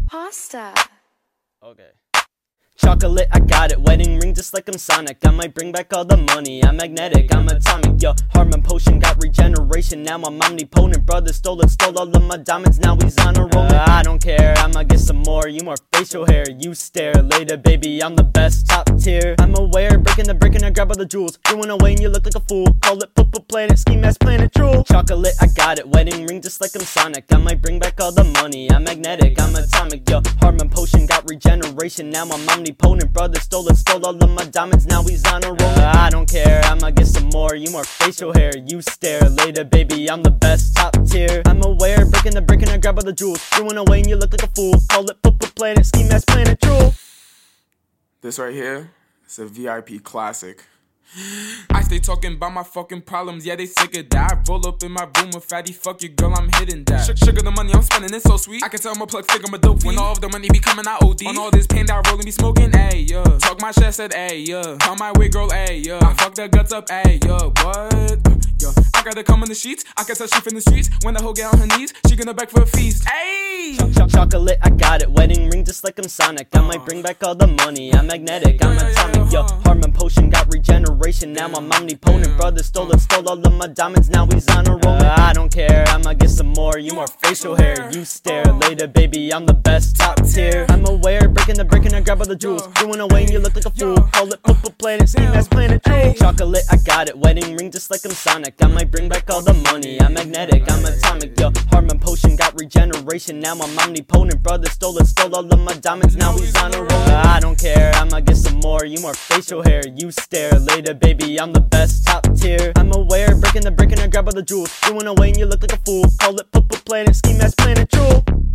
Pasta. Okay. Chocolate, I got it. Wedding ring just like I'm Sonic. I might bring back all the money. I'm magnetic, I'm atomic. Yo, Harmon potion got regeneration. Now I'm omnipotent. Brother stole all of my diamonds. Now he's on a roll. I don't care, I'ma get some more. You more facial hair, you stare. Later, baby, I'm the best, top tier. I'm aware, breaking the brick and I grab all the jewels. Doing away and you look like a fool. Call it Papa Planet, Ski Mask Planet Drool. Chocolate, I got it. Wedding ring just like I'm Sonic. I might bring back all the money. I'm magnetic, I'm atomic. Yo, Harmon potion got regeneration. Now I'm omnipotent. Brother stole all of my diamonds. Now he's on a roll. I don't care, I'ma get some more. You more facial hair, you stare. Later, baby, I'm the best, top tier. I'm aware, breaking the brick and I grab all the jewels. Doing away and you look like a fool. Call it Papa Planet, Ski Mask Planet Drool. This right here, it's a VIP classic. I stay talking about my fucking problems, yeah, they sick of that. I roll up in my room with fatty, fuck your girl, I'm hitting that. Sugar the money I'm spending, it's so sweet. I can tell I'm a plug stick, I'm a dope fiend. When all of the money be coming out OD. On all this pain that I roll and be smoking, ayy, yeah. Talk my shit, said, ayy, yeah. Come my way, girl, ayy, yeah. I fuck the guts up, ayy, yeah. What? Yeah. I gotta come in the sheets, I can touch shit in the streets. When the hoe get on her knees, she gonna beg for a feast, ayy. Chocolate, I got it. Wedding ring just like I'm Sonic. I might bring back all the money. I'm magnetic, I'm atomic. Yo, Harmon potion got regeneration. Now I'm omnipotent. Brother stole all of my diamonds. Now he's on a roll. I don't care, I'ma get some more. You more facial hair, you stare. Later, baby, I'm the best, top tier. I'm aware, breaking the brick and I grab all the jewels. Doing away and you look like a fool. Call it Papa Planet, Ski Mask Planet Drool. Chocolate, I got it. Wedding ring just like I'm Sonic. I might bring back all the money. I'm magnetic, I'm atomic. Yo, Harmon potion got regeneration. Now I'm omnipotent. Brother stole all of my diamonds. Now he's on a roll. I don't care, I'ma get some more. You more facial hair, you stare. Later, baby, I'm the best, top tier. I'm aware, breaking the brick and I grab all the jewels. Doing away and you look like a fool. Call it Papa Planet, Ski Mask Planet Drool.